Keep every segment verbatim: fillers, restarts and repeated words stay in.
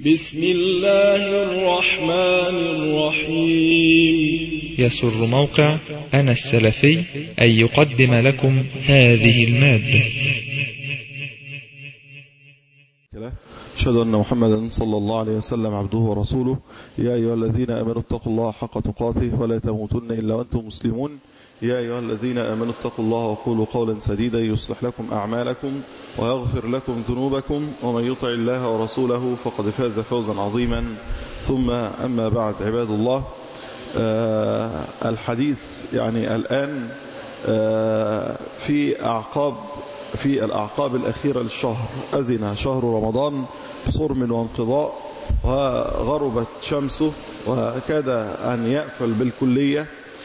بسم الله الرحمن الرحيم. يسر موقع أنا السلفي أن يقدم لكم هذه المادة. أشهد أن محمدا صلى الله عليه وسلم عبده ورسوله. يا أيها الذين آمنوا اتقوا الله حق تقاته ولا تموتن إلا وأنتم مسلمون. يا أيها الذين آمنوا اتقوا الله وقولوا قولا سديدا يصلح لكم أعمالكم ويغفر لكم ذنوبكم، ومن يطع الله ورسوله فقد فاز فوزا عظيما. ثم أما بعد، عباد الله، آه الحديث يعني الآن آه في أعقاب في الأعقاب الأخيرة للشهر. أذن شهر رمضان بصرم وانقضاء، وغربت شمسه وكاد أن يأفل بالكلية.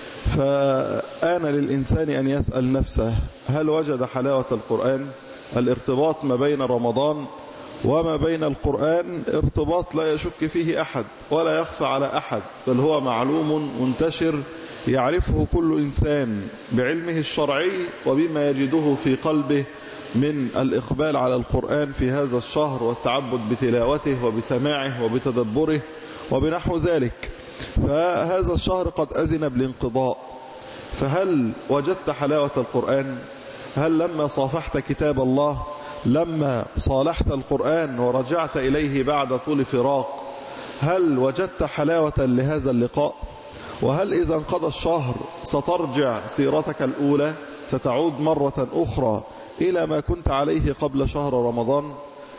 فآن للإنسان أن يسأل نفسه: هل وجد حلاوة القرآن؟ الارتباط ما بين رمضان وما بين القرآن ارتباط لا يشك فيه أحد ولا يخفى على أحد، بل هو معلوم منتشر يعرفه كل إنسان بعلمه الشرعي وبما يجده في قلبه من الإقبال على القرآن في هذا الشهر والتعبد بتلاوته وبسماعه وبتدبره وبنحو ذلك. فهذا الشهر قد أذن بالانقضاء، فهل وجدت حلاوة القرآن؟ هل لما صافحت كتاب الله، لما صالحت القرآن ورجعت إليه بعد طول فراق، هل وجدت حلاوة لهذا اللقاء؟ وهل إذا انقضى الشهر سترجع سيرتك الأولى، ستعود مرة أخرى إلى ما كنت عليه قبل شهر رمضان؟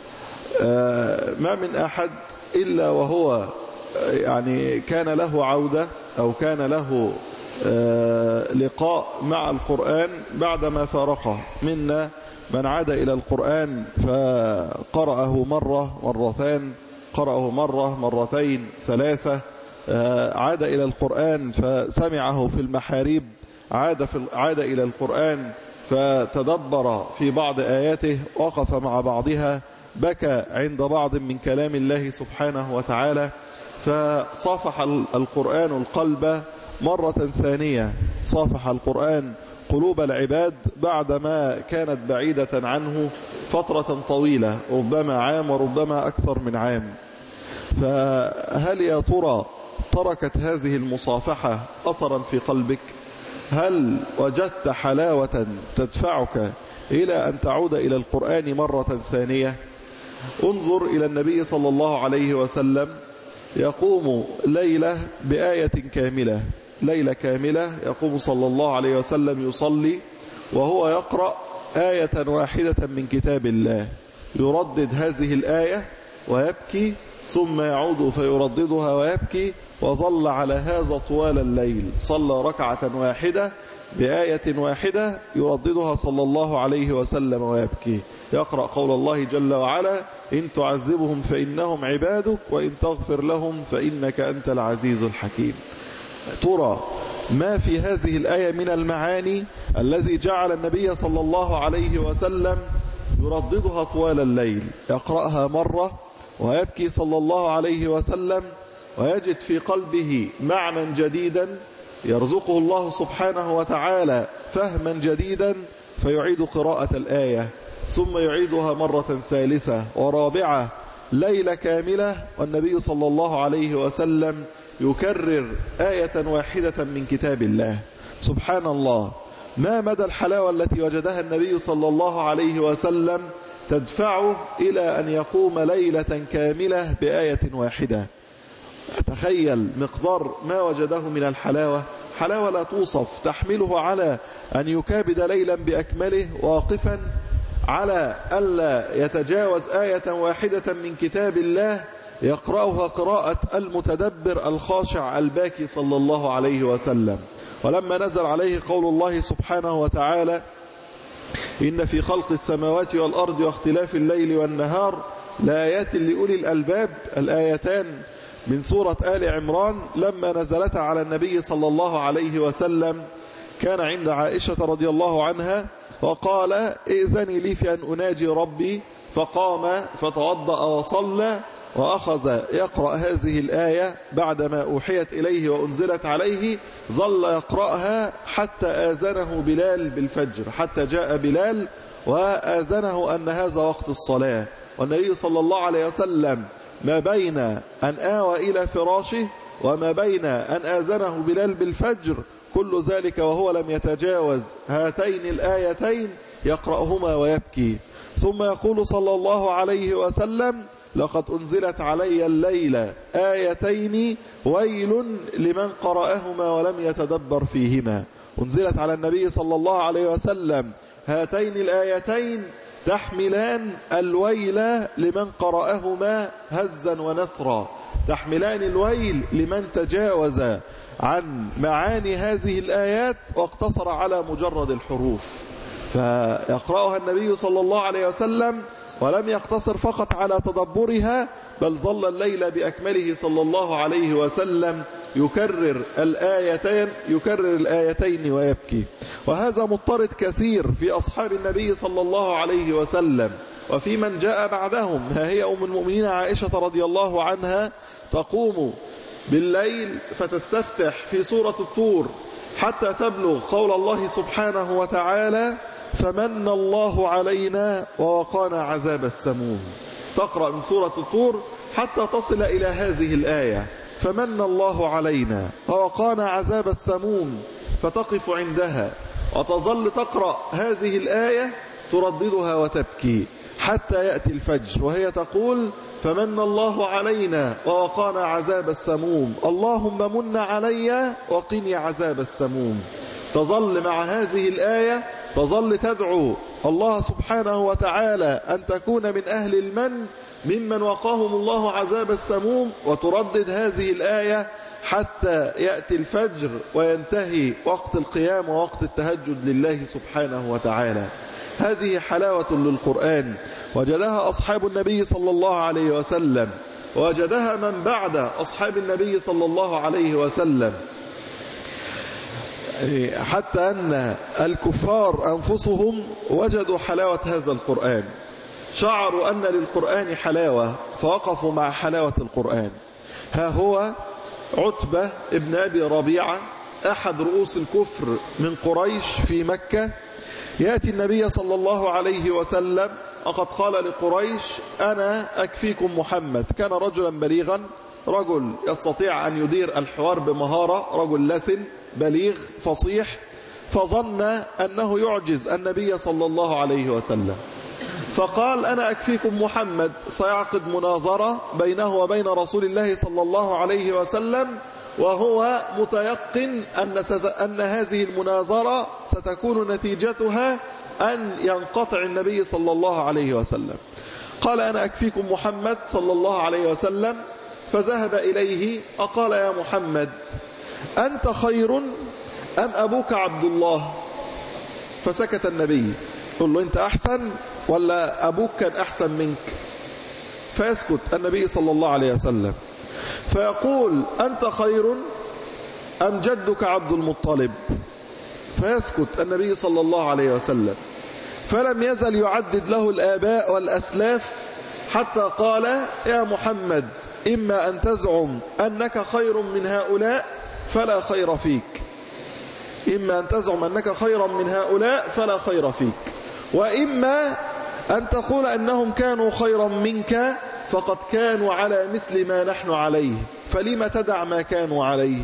آه ما من أحد إلا وهو يعني كان له عودة أو كان له آه لقاء مع القرآن بعدما فارقه. منا من عاد إلى القرآن فقرأه مرة مرتين، قرأه مرة مرتين ثلاثة، آه عاد إلى القرآن فسمعه في المحاريب، عاد, في عاد إلى القرآن فتدبر في بعض آياته، وقف مع بعضها، بكى عند بعض من كلام الله سبحانه وتعالى. فصافح القرآن القلب مرة ثانية، صافح القرآن قلوب العباد بعدما كانت بعيدة عنه فترة طويلة، ربما عام وربما أكثر من عام. فهل يا ترى تركت هذه المصافحة أثرا في قلبك؟ هل وجدت حلاوة تدفعك إلى أن تعود إلى القرآن مرة ثانية؟ انظر إلى النبي صلى الله عليه وسلم يقوم ليلة بآية كاملة، ليلة كاملة يقوم صلى الله عليه وسلم يصلي وهو يقرأ آية واحدة من كتاب الله، يردد هذه الآية ويبكي، ثم يعود فيرددها ويبكي، وظل على هذا طوال الليل. صلى ركعة واحدة بآية واحدة يرددها صلى الله عليه وسلم ويبكي، يقرأ قول الله جل وعلا: إن تعذبهم فإنهم عبادك وإن تغفر لهم فإنك أنت العزيز الحكيم. ترى ما في هذه الآية من المعاني الذي جعل النبي صلى الله عليه وسلم يرددها طوال الليل، يقرأها مرة ويبكي صلى الله عليه وسلم، ويجد في قلبه معنى جديدا يرزقه الله سبحانه وتعالى فهما جديدا، فيعيد قراءة الآية ثم يعيدها مرة ثالثة ورابعة، ليلة كاملة، والنبي صلى الله عليه وسلم يكرر آية واحدة من كتاب الله. سبحان الله، ما مدى الحلاوة التي وجدها النبي صلى الله عليه وسلم تدفعه إلى أن يقوم ليلة كاملة بآية واحدة. أتخيل مقدار ما وجده من الحلاوة، حلاوة لا توصف، تحمله على أن يكابد ليلا بأكمله واقفا على ألا يتجاوز آية واحدة من كتاب الله يقرأها قراءة المتدبر الخاشع الباكي صلى الله عليه وسلم. ولما نزل عليه قول الله سبحانه وتعالى: إن في خلق السماوات والأرض واختلاف الليل والنهار لآيات لأولي الألباب، الآيتان من سورة آل عمران لما نزلتا على النبي صلى الله عليه وسلم كان عند عائشة رضي الله عنها وقال: إذني لي في أن أناجي ربي، فقام فتوضأ وصلى وأخذ يقرأ هذه الآية بعدما أوحيت إليه وأنزلت عليه، ظل يقرأها حتى آذنه بلال بالفجر، حتى جاء بلال وآذنه أن هذا وقت الصلاة. والنبي صلى الله عليه وسلم ما بين أن آوى إلى فراشه وما بين أن آذنه بلال بالفجر، كل ذلك وهو لم يتجاوز هاتين الآيتين يقرأهما ويبكي. ثم يقول صلى الله عليه وسلم: لقد أنزلت علي الليلة آيتين ويل لمن قرأهما ولم يتدبر فيهما. أنزلت على النبي صلى الله عليه وسلم هاتين الآيتين تحملان الويل لمن قرأهما هزا ونسرا، تحملان الويل لمن تجاوز عن معاني هذه الآيات واقتصر على مجرد الحروف. فيقرأها النبي صلى الله عليه وسلم ولم يقتصر فقط على تدبرها، بل ظل الليل بأكمله صلى الله عليه وسلم يكرر الآيتين يكرر الآيتين ويبكي. وهذا مضطرد كثير في أصحاب النبي صلى الله عليه وسلم وفي من جاء بعدهم. ها هي أم المؤمنين عائشة رضي الله عنها تقوم بالليل فتستفتح في سورة الطور حتى تبلغ قول الله سبحانه وتعالى: فمن الله علينا ووقانا عذاب السموم. تقرأ من سورة الطور حتى تصل إلى هذه الآية: فمن الله علينا ووقانا عذاب السموم، فتقف عندها وتظل تقرأ هذه الآية ترددها وتبكي حتى يأتي الفجر وهي تقول: فمن الله علينا ووقانا عذاب السموم، اللهم من علي وقني عذاب السموم. تظل مع هذه الآية تظل تدعو الله سبحانه وتعالى أن تكون من أهل المن ممن وقاهم الله عذاب السموم، وتردد هذه الآية حتى يأتي الفجر وينتهي وقت القيام ووقت التهجد لله سبحانه وتعالى. هذه حلاوة للقرآن وجدها أصحاب النبي صلى الله عليه وسلم، وجدها من بعد أصحاب النبي صلى الله عليه وسلم، حتى أن الكفار أنفسهم وجدوا حلاوة هذا القرآن، شعروا أن للقرآن حلاوة فوقفوا مع حلاوة القرآن. ها هو عتبة ابن أبي ربيعة أحد رؤوس الكفر من قريش في مكة، يأتي النبي صلى الله عليه وسلم وقد قال لقريش: أنا أكفيكم محمد. كان رجلا بليغا، رجل يستطيع أن يدير الحوار بمهارة، رجل لسن بليغ فصيح، فظن أنه يعجز النبي صلى الله عليه وسلم، فقال: أنا أكفيكم محمد. سيعقد مناظرة بينه وبين رسول الله صلى الله عليه وسلم، وهو متيقن أن, ست... أن هذه المناظرة ستكون نتيجتها أن ينقطع النبي صلى الله عليه وسلم. قال: أنا أكفيكم محمد صلى الله عليه وسلم. فذهب إليه أقال: يا محمد، أنت خير أم أبوك عبد الله؟ فسكت النبي. قل له: أنت أحسن ولا أبوك كان أحسن منك؟ فيسكت النبي صلى الله عليه وسلم، فيقول: أنت خير أم جدك عبد المطلب؟ فيسكت النبي صلى الله عليه وسلم، فلم يزل يعدد له الآباء والأسلاف حتى قال: يا محمد، إما أن تزعم أنك خير من هؤلاء فلا خير فيك، إما أن تزعم أنك خيرا من هؤلاء فلا خير فيك، وإما أن تقول أنهم كانوا خيرا منك فقد كانوا على مثل ما نحن عليه، فلم تدع ما كانوا عليه؟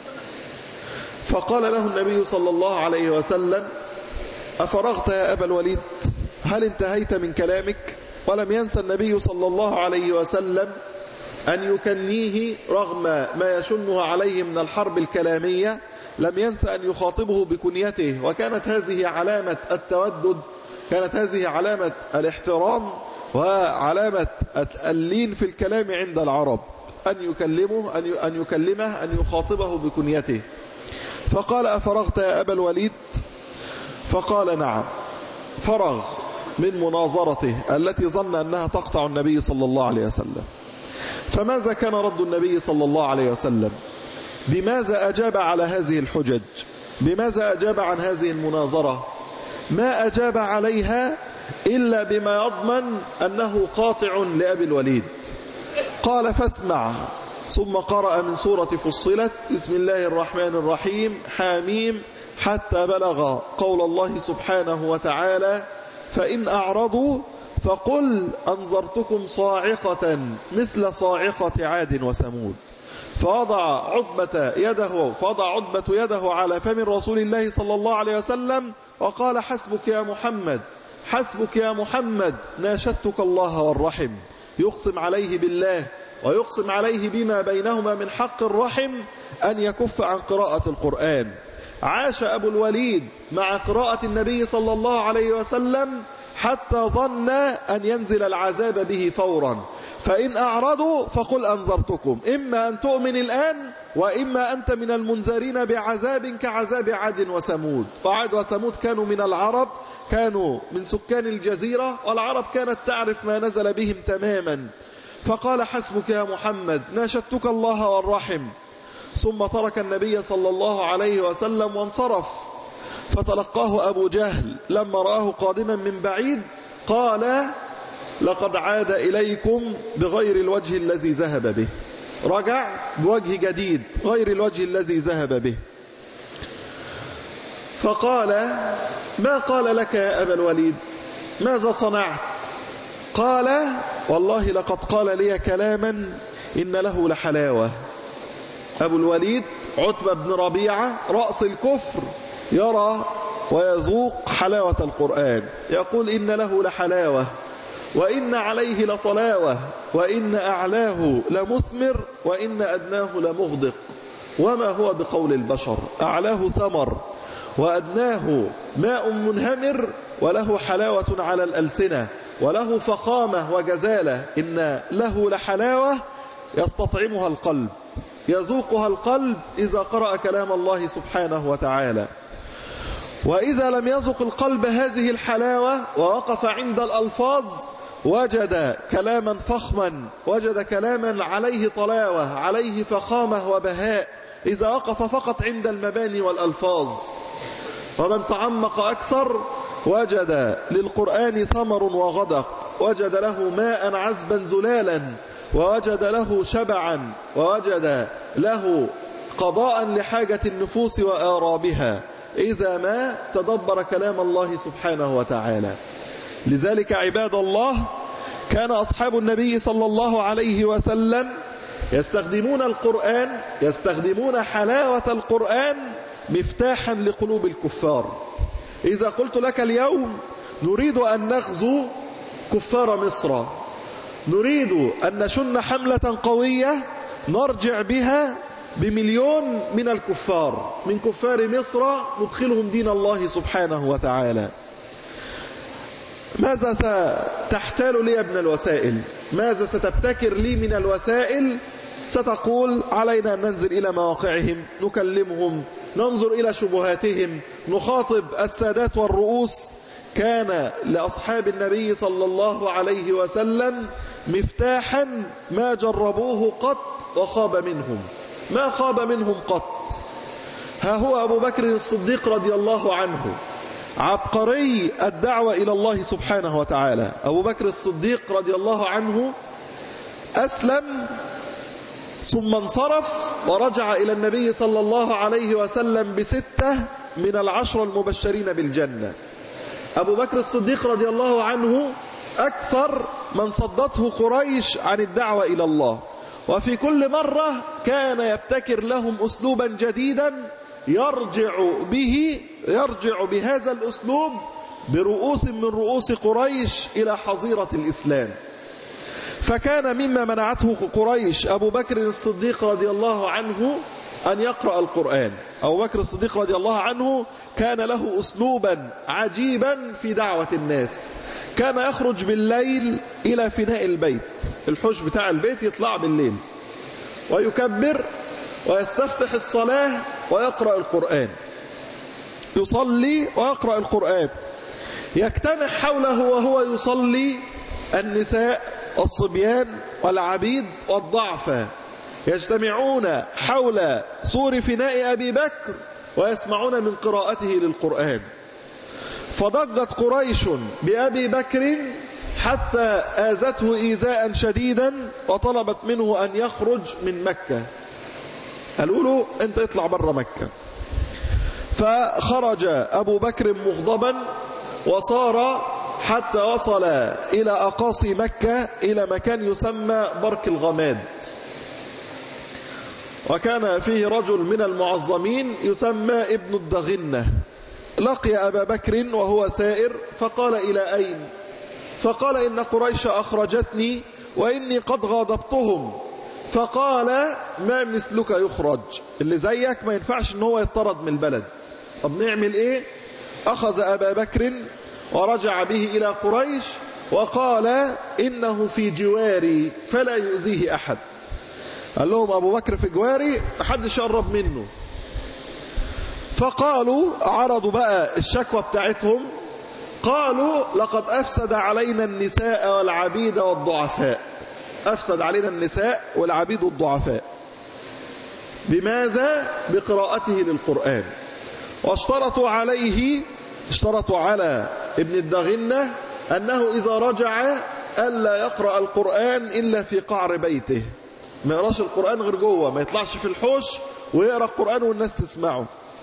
فقال له النبي صلى الله عليه وسلم: أفرغت يا أبا الوليد؟ هل انتهيت من كلامك؟ ولم ينسى النبي صلى الله عليه وسلم أن يكنيه رغم ما يشنه عليه من الحرب الكلامية، لم ينسى أن يخاطبه بكنيته، وكانت هذه علامة التودد، كانت هذه علامة الاحترام وعلامة اللين في الكلام عند العرب، أن يكلمه أن يكلمه أن يخاطبه بكنيته. فقال: أفرغت يا أبا الوليد؟ فقال: نعم. فرغ من مناظرته التي ظن أنها تقطع النبي صلى الله عليه وسلم. فماذا كان رد النبي صلى الله عليه وسلم؟ بماذا أجاب على هذه الحجج؟ بماذا أجاب عن هذه المناظرة؟ ما أجاب عليها إلا بما يضمن أنه قاطع لأبي الوليد. قال: فاسمع. ثم قرأ من سورة فصلت: بسم الله الرحمن الرحيم، حاميم، حتى بلغ قول الله سبحانه وتعالى: فإن أعرضوا فقل أنذرتكم صاعقة مثل صاعقة عاد وثمود. فوضع عتبة يده فوضع عتبة يده على فم رسول الله صلى الله عليه وسلم وقال حسبك يا محمد حسبك يا محمد ناشدتك الله والرحم. يقسم عليه بالله ويقسم عليه بما بينهما من حق الرحم أن يكف عن قراءة القرآن. عاش أبو الوليد مع قراءة النبي صلى الله عليه وسلم حتى ظن أن ينزل العذاب به فورا، فإن أعرضوا فقل أنذرتكم، إما أن تؤمن الآن وإما أنت من المنذرين بعذاب كعذاب عاد وثمود. وعاد وثمود كانوا من العرب، كانوا من سكان الجزيرة، والعرب كانت تعرف ما نزل بهم تماما. فقال حسبك يا محمد ناشدتك الله والرحم. ثم ترك النبي صلى الله عليه وسلم وانصرف. فتلقاه أبو جهل لما رآه قادما من بعيد قال لقد عاد إليكم بغير الوجه الذي ذهب به. رجع بوجه جديد غير الوجه الذي ذهب به. فقال ما قال لك يا أبا الوليد؟ ماذا صنعت؟ قال والله لقد قال لي كلاما إن له لحلاوة. أبو الوليد عتبة بن ربيعة رأس الكفر يرى ويذوق حلاوة القرآن، يقول إن له لحلاوة وإن عليه لطلاوة وإن أعلاه لمثمر وإن أدناه لمغدق. وما هو بقول البشر، أعلاه ثمر وأدناه ماء منهمر وله حلاوة على الألسنة وله فخامة وجزالة. إن له لحلاوة يستطعمها القلب، يذوقها القلب إذا قرأ كلام الله سبحانه وتعالى. وإذا لم يذق القلب هذه الحلاوة ووقف عند الألفاظ وجد كلاما فخما، وجد كلاما عليه طلاوة عليه فخامة وبهاء إذا وقف فقط عند المباني والألفاظ. ومن تعمق أكثر وجد للقرآن ثمر وغدق، وجد له ماء عذبا زلالا، ووجد له شبعا، ووجد له قضاء لحاجة النفوس وآرابها إذا ما تدبر كلام الله سبحانه وتعالى. لذلك عباد الله كان أصحاب النبي صلى الله عليه وسلم يستخدمون القرآن، يستخدمون حلاوة القرآن مفتاحا لقلوب الكفار. إذا قلت لك اليوم نريد أن نغزو كفار مصر، نريد أن نشن حملة قوية نرجع بها بمليون من الكفار من كفار مصر ندخلهم دين الله سبحانه وتعالى، ماذا ستحتال لي من الوسائل؟ ماذا ستبتكر لي من الوسائل؟ ستقول علينا أن ننزل إلى مواقعهم، نكلمهم، ننظر إلى شبهاتهم، نخاطب السادات والرؤوس. كان لأصحاب النبي صلى الله عليه وسلم مفتاحا ما جربوه قط وخاب منهم، ما خاب منهم قط. ها هو أبو بكر الصديق رضي الله عنه عبقري الدعوة إلى الله سبحانه وتعالى. أبو بكر الصديق رضي الله عنه أسلم ثم انصرف ورجع إلى النبي صلى الله عليه وسلم بستة من العشر المبشرين بالجنة. أبو بكر الصديق رضي الله عنه أكثر من صدته قريش عن الدعوة إلى الله، وفي كل مرة كان يبتكر لهم أسلوبا جديدا يرجع به يرجع بهذا الأسلوب برؤوس من رؤوس قريش إلى حظيرة الإسلام. فكان مما منعته قريش أبو بكر الصديق رضي الله عنه أن يقرأ القرآن. أبو بكر الصديق رضي الله عنه كان له أسلوبا عجيبا في دعوة الناس. كان يخرج بالليل إلى فناء البيت، الحج بتاع البيت يطلع بالليل ويكبر ويستفتح الصلاة ويقرأ القرآن، يصلي ويقرأ القرآن. يجتمع حوله وهو يصلي النساء والصبيان والعبيد والضعفى، يجتمعون حول سور فناء أبي بكر ويسمعون من قراءته للقرآن. فضجت قريش بأبي بكر حتى آذته إيذاء شديدا وطلبت منه أن يخرج من مكة. قالوا له أنت اطلع بره مكة. فخرج أبو بكر مغضبا وصار حتى وصل إلى أقاصي مكة إلى مكان يسمى برك الغماد، وكان فيه رجل من المعظمين يسمى ابن الدغنة. لقي أبا بكر وهو سائر فقال: إلى أين؟ فقال: إن قريش أخرجتني وإني قد غاضبتهم. فقال: ما مثلك يخرج؟ اللي زيك ما ينفعش ان هو يطرد من البلد. طب نعمل ايه؟ أخذ أبا بكر ورجع به إلى قريش وقال: إنه في جواري فلا يؤذيه أحد. قال لهم أبو بكر في جواري محدش يقرب منه. فقالوا، عرضوا بقى الشكوى بتاعتهم، قالوا: لقد أفسد علينا النساء والعبيد والضعفاء. أفسد علينا النساء والعبيد والضعفاء. بماذا؟ بقراءته للقرآن. واشترطوا عليه، اشترطوا على ابن الدغنة أنه إذا رجع ألا يقرأ القرآن إلا في قعر بيته، ما يقراش القرآن غير جوه، ما يطلعش في الحوش ويقرأ القرآن والناس تسمعه.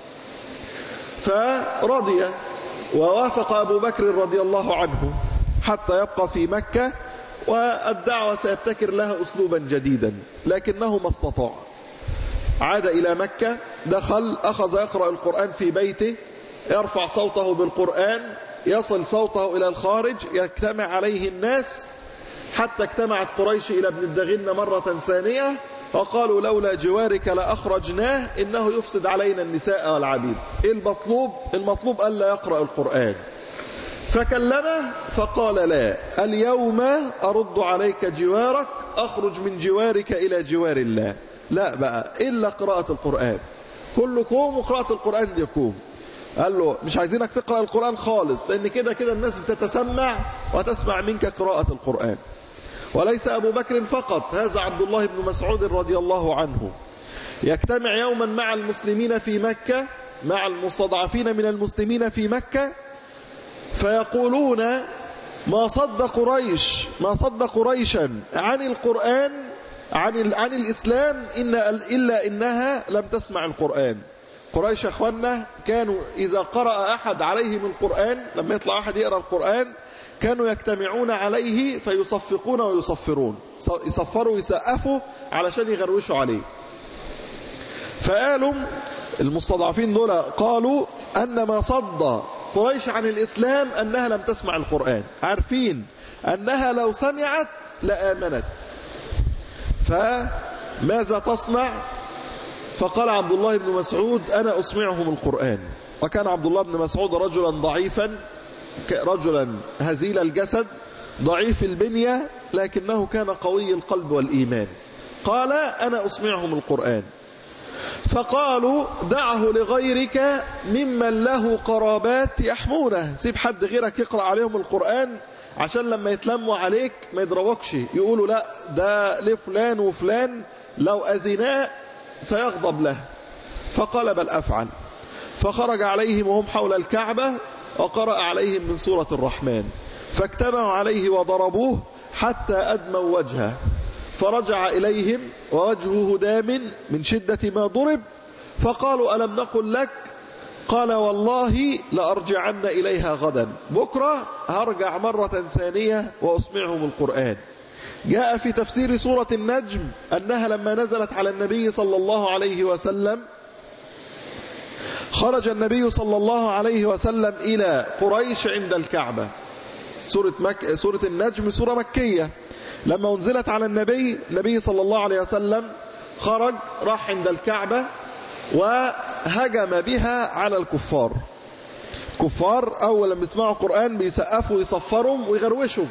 فرضي ووافق أبو بكر رضي الله عنه حتى يبقى في مكة، والدعوة سيبتكر لها أسلوبا جديدا، لكنه ما استطاع. عاد إلى مكة، دخل، أخذ يقرأ القرآن في بيته، يرفع صوته بالقرآن، يصل صوته إلى الخارج، يجتمع عليه الناس، حتى اجتمعت قريش إلى ابن الدغنة مرة ثانية وقالوا: لولا جوارك لأخرجناه، إنه يفسد علينا النساء والعبيد. إيه المطلوب؟ المطلوب ألا يقرأ القرآن. فكلمه فقال: لا، اليوم أرد عليك جوارك، أخرج من جوارك إلى جوار الله، لا بقى إلا قراءة القرآن، كلكم وقراءة القرآن ديكم. قال له: مش عايزينك تقرأ القرآن خالص، لأن كده كده الناس بتتسمع وتسمع منك قراءة القرآن. وليس أبو بكر فقط، هذا عبد الله بن مسعود رضي الله عنه يجتمع يوما مع المسلمين في مكة، مع المستضعفين من المسلمين في مكة، فيقولون: ما صد قريش ما صد قريشا عن القرآن عن عن الإسلام إن إلا إنها لم تسمع القرآن. قريش يا أخوانا كانوا إذا قرأ أحد عليهم القرآن، لما يطلع أحد يقرأ القرآن، كانوا يجتمعون عليه فيصفقون ويصفرون، يصفروا ويسقفوا علشان يغروشوا عليه. فقالوا المستضعفين دول، قالوا: أن ما صد قريش عن الإسلام أنها لم تسمع القرآن، عارفين أنها لو سمعت لآمنت، فماذا تصنع؟ فقال عبد الله بن مسعود: أنا أسمعهم القرآن. وكان عبد الله بن مسعود رجلا ضعيفا، رجلا هزيل الجسد، ضعيف البنية، لكنه كان قوي القلب والإيمان. قال: أنا أسمعهم القرآن. فقالوا: دعه لغيرك ممن له قرابات يحمونه، سيب حد غيرك يقرأ عليهم القرآن عشان لما يتلموا عليك ما يضربوكش، يقولوا: لا ده لفلان وفلان لو أذناه سيغضب له. فقال: بل أفعل. فخرج عليهم وهم حول الكعبة وقرأ عليهم من سورة الرحمن، فاجتمعوا عليه وضربوه حتى أدموا وجهه، فرجع إليهم ووجهه دام من شدة ما ضرب، فقالوا: ألم نقل لك؟ قال: والله لأرجعن إليها غدا، بكرة هرجع مرة ثانية وأسمعهم القرآن. جاء في تفسير سورة النجم أنها لما نزلت على النبي صلى الله عليه وسلم، خرج النبي صلى الله عليه وسلم إلى قريش عند الكعبة. سورة, مك... سورة النجم سورة مكية، لما انزلت على النبي النبي صلى الله عليه وسلم خرج راح عند الكعبة وهجم بها على الكفار. كفار أول لما يسمعوا القرآن بيسقفوا ويصفروا ويغروشوا.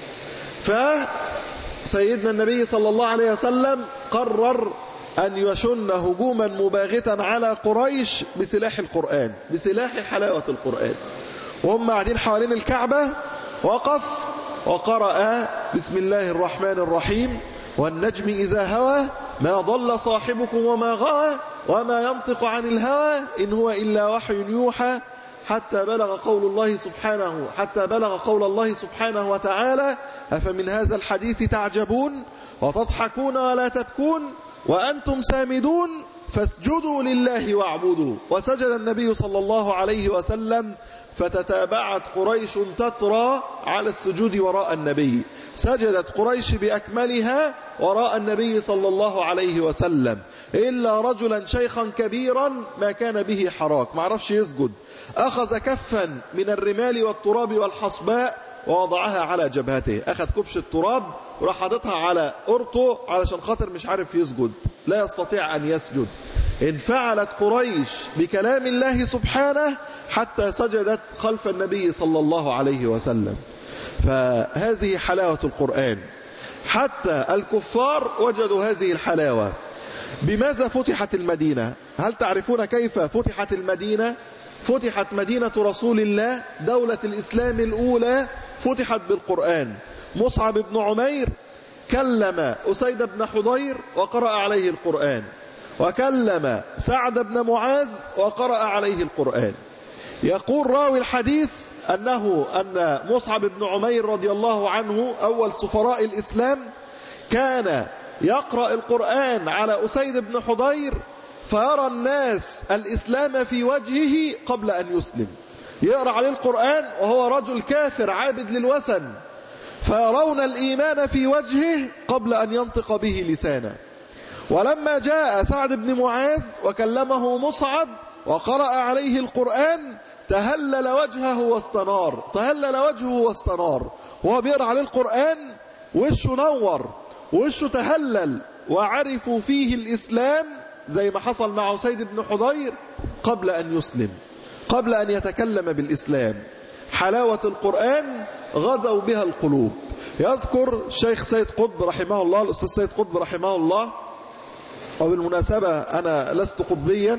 فسيدنا النبي صلى الله عليه وسلم قرر أن يشن هجوما مباغتا على قريش بسلاح القرآن، بسلاح حلاوة القرآن. وهم قاعدين حوالين الكعبة وقف وقرأ: بسم الله الرحمن الرحيم، والنجم إذا هوى، ما ضل صاحبكم وما غوى، وما ينطق عن الهوى، إن هو إلا وحي يوحى، حتى بلغ قول الله سبحانه حتى بلغ قول الله سبحانه وتعالى: أفمن هذا الحديث تعجبون وتضحكون ولا تبكون وأنتم سامدون، فاسجدوا لله واعبدوا. وسجد النبي صلى الله عليه وسلم فتتابعت قريش تترى على السجود وراء النبي. سجدت قريش بأكملها وراء النبي صلى الله عليه وسلم إلا رجلا شيخا كبيرا ما كان به حراك، ما عرفش يسجد، أخذ كفا من الرمال والتراب والحصباء ووضعها على جبهته. أخذ كبش التراب وراح حاططها على أرطه علشان خاطر مش عارف يسجد، لا يستطيع أن يسجد. انفعلت قريش بكلام الله سبحانه حتى سجدت خلف النبي صلى الله عليه وسلم. فهذه حلاوة القرآن، حتى الكفار وجدوا هذه الحلاوة. بماذا فتحت المدينة؟ هل تعرفون كيف فتحت المدينة؟ فتحت مدينة رسول الله، دولة الإسلام الأولى فتحت بالقرآن. مصعب بن عمير كلم أسيد بن حضير وقرأ عليه القرآن، وكلم سعد بن معاذ وقرأ عليه القرآن. يقول راوي الحديث أنه أن مصعب بن عمير رضي الله عنه أول سفراء الإسلام كان يقرأ القرآن على أسيد بن حضير فيرى الناس الإسلام في وجهه قبل أن يسلم. يقرأ عليه القرآن وهو رجل كافر عابد للوثن، فيرون الإيمان في وجهه قبل أن ينطق به لسانه. ولما جاء سعد بن معاذ وكلمه مصعب وقرأ عليه القرآن تهلل وجهه واستنار، تهلل وجهه واستنار، وهو بيقرأ عليه القرآن وشه نور، وشه تهلل، وعرفوا فيه الإسلام زي ما حصل مع أسيد بن حضير قبل أن يسلم، قبل أن يتكلم بالإسلام. حلاوة القرآن غزوا بها القلوب. يذكر الشيخ سيد قطب رحمه الله، الأستاذ سيد قطب رحمه الله، وبالمناسبة أنا لست قطبيا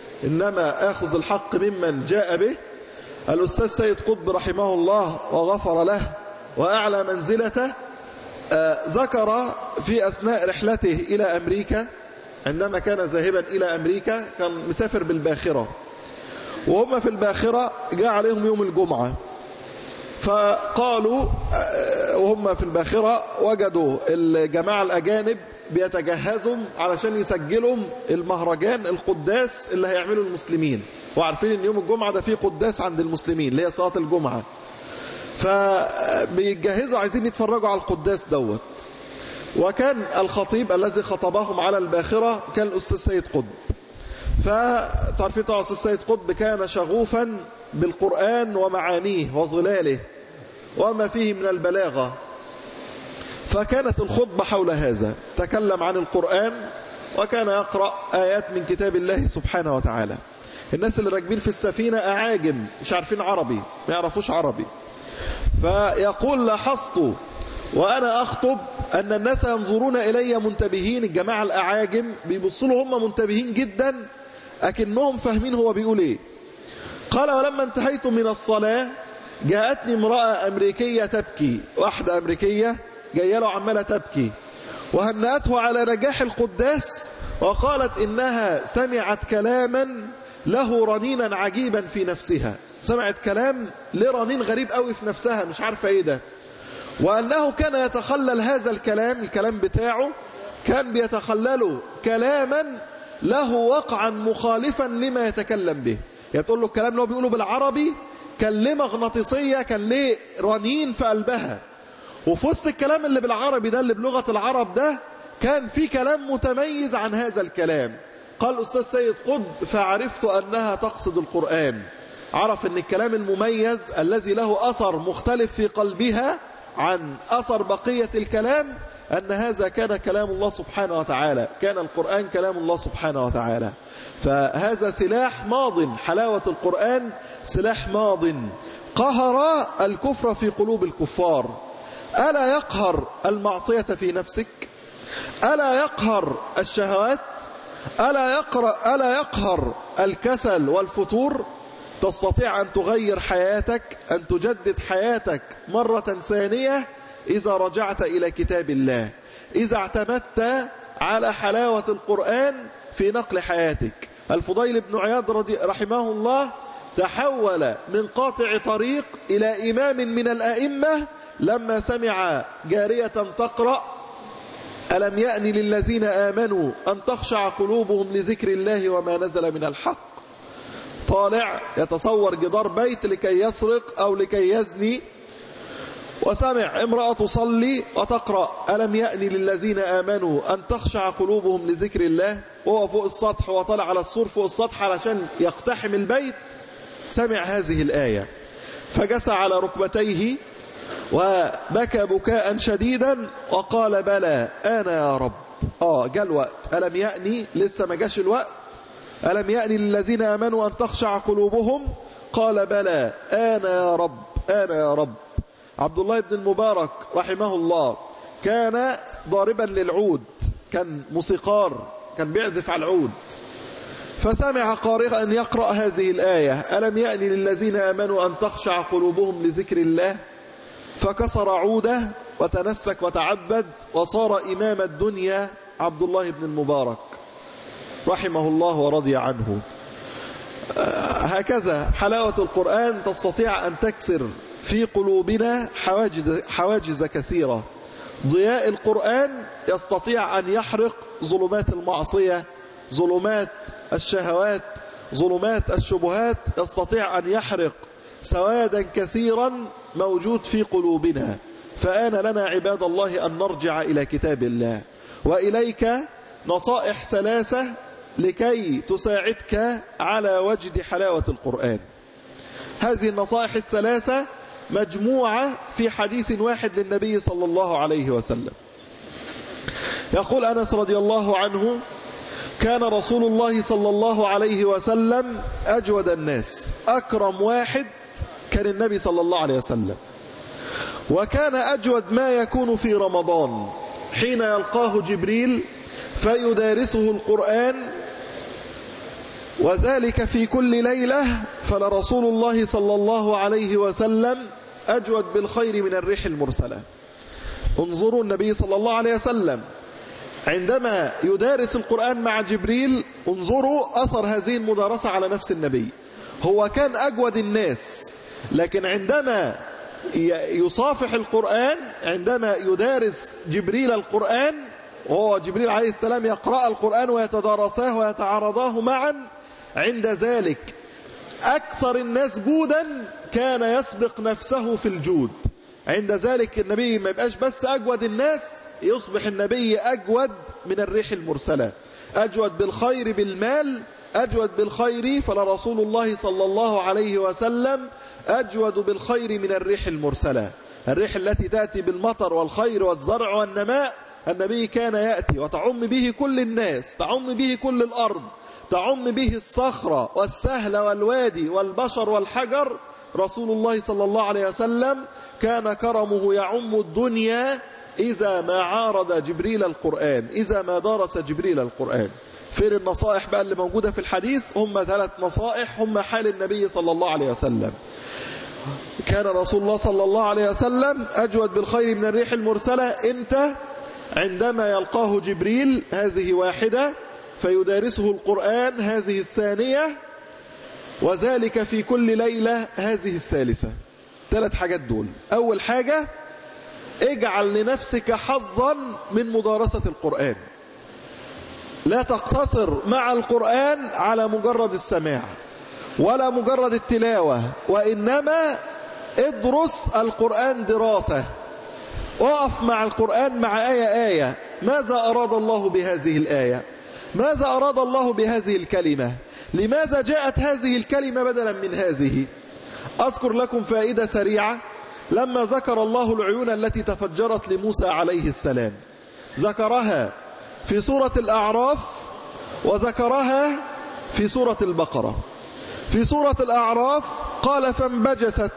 إنما آخذ الحق ممن جاء به. الأستاذ سيد قطب رحمه الله وغفر له وأعلى منزلته آه ذكر في أثناء رحلته إلى أمريكا، عندما كان ذاهبا إلى أمريكا كان مسافر بالباخرة، وهم في الباخرة جاء عليهم يوم الجمعة، فقالوا وهم في الباخرة وجدوا الجماعة الأجانب بيتجهزوا علشان يسجلوا المهرجان القداس اللي هيعملوا المسلمين، وعارفين ان يوم الجمعة ده فيه قداس عند المسلمين اللي هي صلاة الجمعة، فبيتجهزوا عايزين يتفرجوا على القداس دوت. وكان الخطيب الذي خطبهم على الباخرة كان الأستاذ سيد قطب. فتعرفين طبعا الأستاذ سيد قطب كان شغوفا بالقرآن ومعانيه وظلاله وما فيه من البلاغة. فكانت الخطبة حول هذا، تكلم عن القرآن وكان يقرأ آيات من كتاب الله سبحانه وتعالى. الناس اللي راكبين في السفينة أعاجم مش عارفين عربي، ما يعرفوش عربي. فيقول لاحظت وأنا أخطب أن الناس ينظرون إلي منتبهين، الجماعة الأعاجم بيبصوا له هم منتبهين جدا أكنهم فاهمين هو بيقول إيه. قال ولما انتهيت من الصلاة جاءتني امرأة أمريكية تبكي، واحدة أمريكية جاية له عمالة تبكي، وهنأته على نجاح القداس وقالت إنها سمعت كلاما له رنينا عجيبا في نفسها، سمعت كلام له رنين غريب قوي في نفسها مش عارفة إيه ده، وأنه كان يتخلل هذا الكلام، الكلام بتاعه كان بيتخلله كلاما له وقعا مخالفا لما يتكلم به. يعني تقول له الكلام اللي هو بيقوله بالعربي كان ليه مغناطيسية، كان ليه رنين في قلبها، وفي وسط الكلام اللي بالعربي ده اللي بلغة العرب ده كان في كلام متميز عن هذا الكلام. قال الأستاذ سيد قطب فعرفت أنها تقصد القرآن، عرف أن الكلام المميز الذي له أثر مختلف في قلبها عن أثر بقية الكلام أن هذا كان كلام الله سبحانه وتعالى، كان القرآن كلام الله سبحانه وتعالى. فهذا سلاح ماض، حلاوة القرآن سلاح ماض قهر الكفر في قلوب الكفار. ألا يقهر المعصية في نفسك؟ ألا يقهر الشهوات؟ ألا يقرأ ألا يقهر الكسل والفتور؟ تستطيع أن تغير حياتك، أن تجدد حياتك مرة ثانية إذا رجعت إلى كتاب الله، إذا اعتمدت على حلاوة القرآن في نقل حياتك. الفضيل بن عياض رضي رحمه الله تحول من قاطع طريق إلى إمام من الأئمة لما سمع جارية تقرأ ألم يأن للذين آمنوا أن تخشع قلوبهم لذكر الله وما نزل من الحق. طالع يتصور جدار بيت لكي يسرق أو لكي يزني، وسمع امرأة تصلي وتقرأ ألم يأن للذين آمنوا أن تخشع قلوبهم لذكر الله، وهو فوق السطح وطلع على السور فوق السطح علشان يقتحم البيت، سمع هذه الآية فجسى على ركبتيه وبكى بكاء شديدا وقال بلى أنا يا رب. آه جاء الوقت. ألم يأني، لسه ما جاش الوقت. ألم يأني للذين آمنوا أن تخشع قلوبهم، قال بلى أنا يا رب أنا يا رب. عبد الله بن المبارك رحمه الله كان ضاربا للعود، كان موسيقار، كان بيعزف على العود، فسمع قارئا أن يقرأ هذه الآية ألم يأن للذين آمنوا أن تخشع قلوبهم لذكر الله، فكسر عوده وتنسك وتعبد وصار إمام الدنيا عبد الله بن المبارك رحمه الله ورضي عنه. هكذا حلاوة القرآن تستطيع أن تكسر في قلوبنا حواجز, حواجز كثيرة. ضياء القرآن يستطيع أن يحرق ظلمات المعصية، ظلمات الشهوات، ظلمات الشبهات، يستطيع أن يحرق سوادا كثيرا موجود في قلوبنا. فآن لنا عباد الله أن نرجع إلى كتاب الله. وإليك نصائح ثلاثة لكي تساعدك على وجد حلاوة القرآن. هذه النصائح الثلاثة مجموعة في حديث واحد للنبي صلى الله عليه وسلم. يقول أنس رضي الله عنه كان رسول الله صلى الله عليه وسلم أجود الناس، أكرم واحد كان النبي صلى الله عليه وسلم، وكان أجود ما يكون في رمضان حين يلقاه جبريل فيدارسه القرآن، وذلك في كل ليلة. فلرسول الله صلى الله عليه وسلم أجود بالخير من الريح المرسلة. انظروا النبي صلى الله عليه وسلم عندما يدارس القرآن مع جبريل، انظروا أثر هذه المدارسة على نفس النبي. هو كان أجود الناس، لكن عندما يصافح القرآن، عندما يدارس جبريل القرآن، وهو جبريل عليه السلام يقرأ القرآن ويتدارساه ويتعارضاه معا، عند ذلك أكثر الناس جودا كان يسبق نفسه في الجود. عند ذلك النبي ما يبقاش بس أجود الناس، يصبح النبي أجود من الريح المرسلة، أجود بالخير بالمال، أجود بالخير. فلرسول الله صلى الله عليه وسلم أجود بالخير من الريح المرسلة، الريح التي تأتي بالمطر والخير والزرع والنماء. النبي كان يأتي وتعم به كل الناس، تعم به كل الأرض، تعم به الصخرة والسهل والوادي والبشر والحجر. رسول الله صلى الله عليه وسلم كان كرمه يعم الدنيا إذا ما عارض جبريل القرآن، إذا ما دارس جبريل القرآن. فين النصائح بقى اللي موجودة في الحديث؟ هم ثلاث نصائح، هم حال النبي صلى الله عليه وسلم. كان رسول الله صلى الله عليه وسلم أجود بالخير من الريح المرسلة. إمتى؟ عندما يلقاه جبريل، هذه واحدة، فيدارسه القرآن، هذه الثانية، وذلك في كل ليلة، هذه الثالثة. ثلاث حاجات دول. أول حاجة اجعل لنفسك حظا من مدارسة القرآن، لا تقتصر مع القرآن على مجرد السماع ولا مجرد التلاوة، وإنما ادرس القرآن دراسة، وقف مع القرآن مع آية آية. ماذا أراد الله بهذه الآية؟ ماذا أراد الله بهذه الكلمة؟ لماذا جاءت هذه الكلمة بدلا من هذه؟ أذكر لكم فائدة سريعة. لما ذكر الله العيون التي تفجرت لموسى عليه السلام، ذكرها في سورة الأعراف وذكرها في سورة البقرة. في سورة الأعراف قال فانبجست،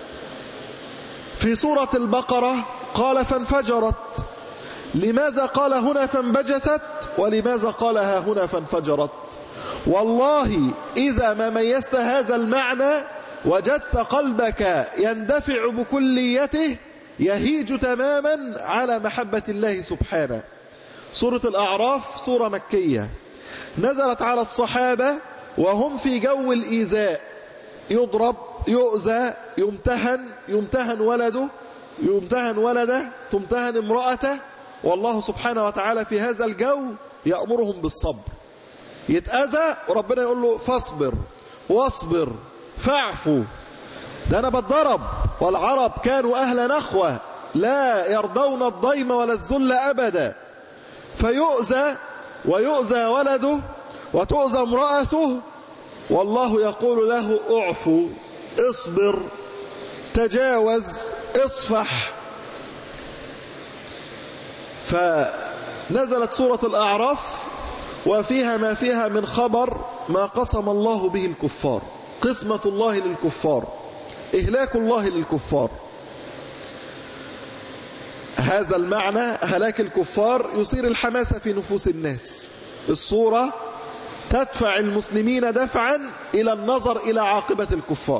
في سورة البقرة قال فانفجرت. لماذا قال هنا فانبجست ولماذا قال ها هنا فانفجرت؟ والله إذا ما ميزت هذا المعنى وجدت قلبك يندفع بكليته، يهيج تماما على محبة الله سبحانه. سورة الأعراف سورة مكية، نزلت على الصحابة وهم في جو الإيذاء، يضرب، يؤذى، يمتهن، يمتهن ولده، يمتهن ولده، تمتهن امرأته، والله سبحانه وتعالى في هذا الجو يأمرهم بالصبر. يتأذى وربنا يقول له فاصبر واصبر فاعفو. ده أنا بتضرب. والعرب كانوا أهل نخوة لا يرضون الضيم ولا الذل أبدا، فيؤذى ويؤذى ولده وتؤذى امرأته والله يقول له اعفو اصبر تجاوز اصفح. فنزلت سورة الأعراف وفيها ما فيها من خبر ما قسم الله به الكفار، قسمة الله للكفار، إهلاك الله للكفار. هذا المعنى هلاك الكفار يثير الحماسة في نفوس الناس. الصورة تدفع المسلمين دفعا إلى النظر إلى عاقبة الكفار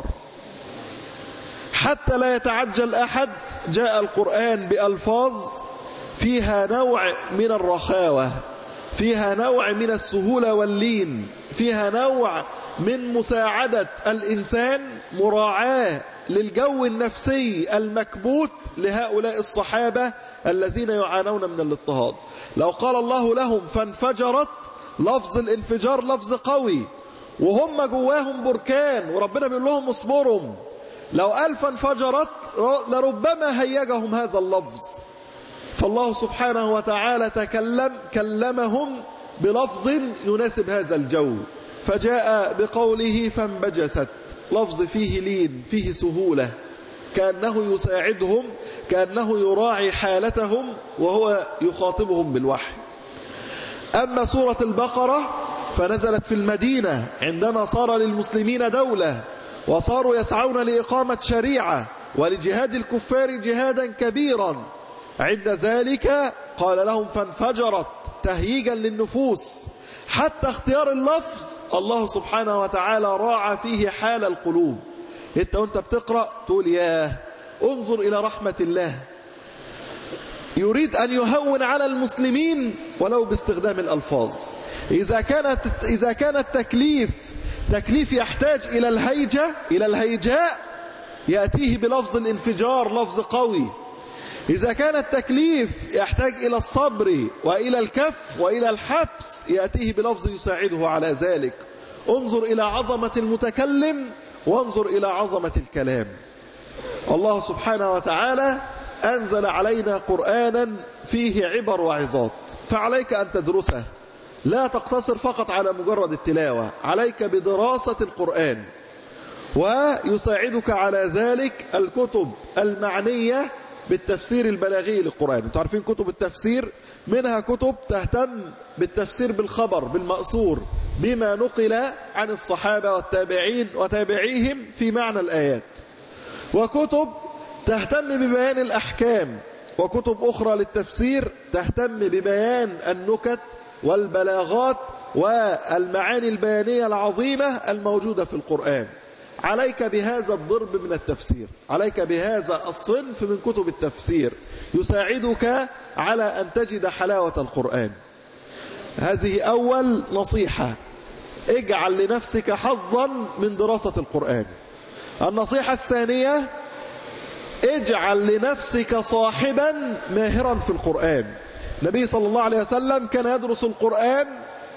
حتى لا يتعجل أحد. جاء القرآن بألفاظ فيها نوع من الرخاوة، فيها نوع من السهولة واللين، فيها نوع من مساعدة الإنسان، مراعاة للجو النفسي المكبوت لهؤلاء الصحابة الذين يعانون من الاضطهاد. لو قال الله لهم فانفجرت، لفظ الانفجار لفظ قوي وهم جواهم بركان وربنا بيقول لهم اصبروا. لو قال فانفجرت لربما هيجهم هذا اللفظ. فالله سبحانه وتعالى تكلم كلمهم بلفظ يناسب هذا الجو، فجاء بقوله فانبجست، لفظ فيه لين فيه سهولة، كأنه يساعدهم، كأنه يراعي حالتهم وهو يخاطبهم بالوحي. أما سورة البقرة فنزلت في المدينة عندما صار للمسلمين دولة وصاروا يسعون لإقامة شريعة ولجهاد الكفار جهادا كبيرا. عند ذلك قال لهم فانفجرت تهييجا للنفوس. حتى اختيار اللفظ الله سبحانه وتعالى راعى فيه حال القلوب. انت وانت بتقرأ تقول ياه انظر إلى رحمة الله، يريد أن يهون على المسلمين ولو باستخدام الألفاظ. إذا كانت إذا كان التكليف تكليف يحتاج إلى الهيجة إلى الهيجاء يأتيه بلفظ الانفجار لفظ قوي. إذا كان التكليف يحتاج إلى الصبر وإلى الكف وإلى الحبس يأتيه بلفظ يساعده على ذلك. انظر إلى عظمة المتكلم وانظر إلى عظمة الكلام. الله سبحانه وتعالى أنزل علينا قرآنا فيه عبر وعظات، فعليك أن تدرسه، لا تقتصر فقط على مجرد التلاوة، عليك بدراسة القرآن. ويساعدك على ذلك الكتب المعنية بالتفسير البلاغي للقرآن. انتوا عارفين كتب التفسير منها كتب تهتم بالتفسير بالخبر بالمأثور بما نقل عن الصحابة والتابعين وتابعيهم في معنى الآيات، وكتب تهتم ببيان الأحكام، وكتب أخرى للتفسير تهتم ببيان النكت والبلاغات والمعاني البيانية العظيمة الموجودة في القرآن. عليك بهذا الضرب من التفسير، عليك بهذا الصنف من كتب التفسير يساعدك على أن تجد حلاوة القرآن. هذه أول نصيحة، اجعل لنفسك حظا من دراسة القرآن. النصيحة الثانية، اجعل لنفسك صاحبا ماهرا في القرآن. النبي صلى الله عليه وسلم كان يدرس القرآن،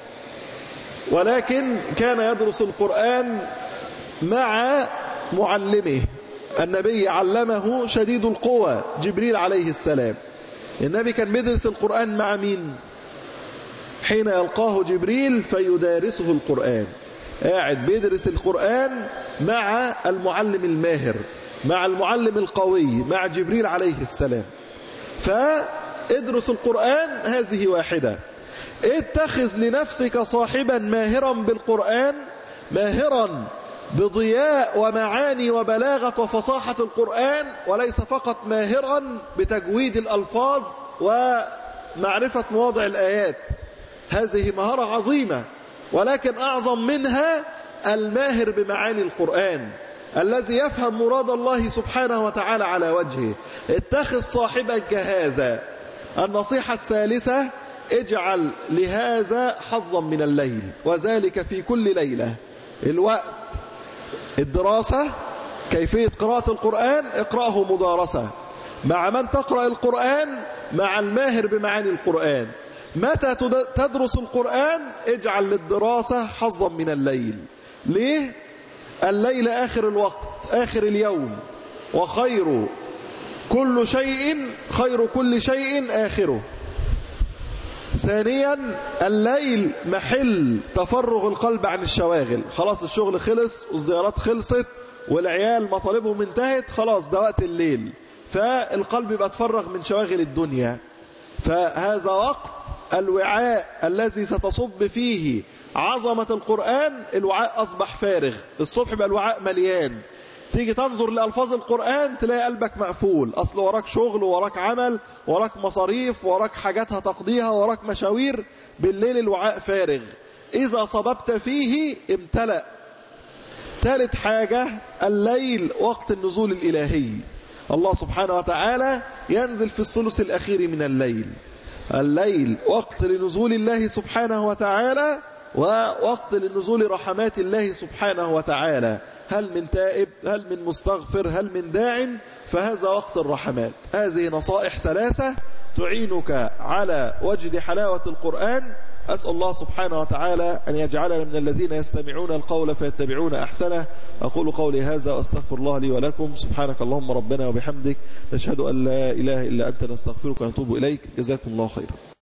ولكن كان يدرس القرآن مع معلمه. النبي علمه شديد القوى جبريل عليه السلام. النبي كان بيدرس القرآن مع مين؟ حين يلقاه جبريل فيدارسه القرآن، قاعد بيدرس القرآن مع المعلم الماهر، مع المعلم القوي، مع جبريل عليه السلام. فادرس القرآن، هذه واحدة. اتخذ لنفسك صاحبا ماهرا بالقرآن، ماهرا بضياء ومعاني وبلاغة وفصاحة القرآن، وليس فقط ماهرا بتجويد الألفاظ ومعرفة مواضع الآيات. هذه مهارة عظيمة، ولكن أعظم منها الماهر بمعاني القرآن الذي يفهم مراد الله سبحانه وتعالى على وجهه. اتخذ صاحبا كهذا. النصيحة الثالثة، اجعل لهذا حظا من الليل، وذلك في كل ليلة. الوقت، الدراسة، كيفية قراءة القرآن اقرأه مدارسة، مع من تقرأ القرآن، مع الماهر بمعاني القرآن. متى تدرس القرآن؟ اجعل للدراسة حظا من الليل. ليه؟ الليل آخر الوقت، آخر اليوم، وخير كل شيء خير كل شيء آخره. ثانيا الليل محل تفرغ القلب عن الشواغل. خلاص الشغل خلص والزيارات خلصت والعيال مطالبهم انتهت، خلاص ده وقت الليل، فالقلب يبقى تفرغ من شواغل الدنيا. فهذا وقت الوعاء الذي ستصب فيه عظمة القرآن، الوعاء أصبح فارغ. الصبح بقى الوعاء مليان، تيجي تنظر لألفاظ القرآن تلاقي قلبك مقفول، أصل وراك شغل وراك عمل وراك مصاريف وراك حاجات هتقضيها وراك مشاوير. بالليل الوعاء فارغ، إذا صببت فيه امتلأ. ثالث حاجة الليل وقت النزول الإلهي. الله سبحانه وتعالى ينزل في الثلث الأخير من الليل. الليل وقت لنزول الله سبحانه وتعالى، ووقت لنزول رحمات الله سبحانه وتعالى. هل من تائب، هل من مستغفر، هل من داع، فهذا وقت الرحمات. هذه نصائح ثلاثة تعينك على وجد حلاوة القرآن. أسأل الله سبحانه وتعالى أن يجعلنا من الذين يستمعون القول فيتبعون أحسنه. أقول قولي هذا وأستغفر الله لي ولكم. سبحانك اللهم ربنا وبحمدك، نشهد أن لا إله إلا أنت، نستغفرك ونتوب إليك. جزاكم الله خيرا.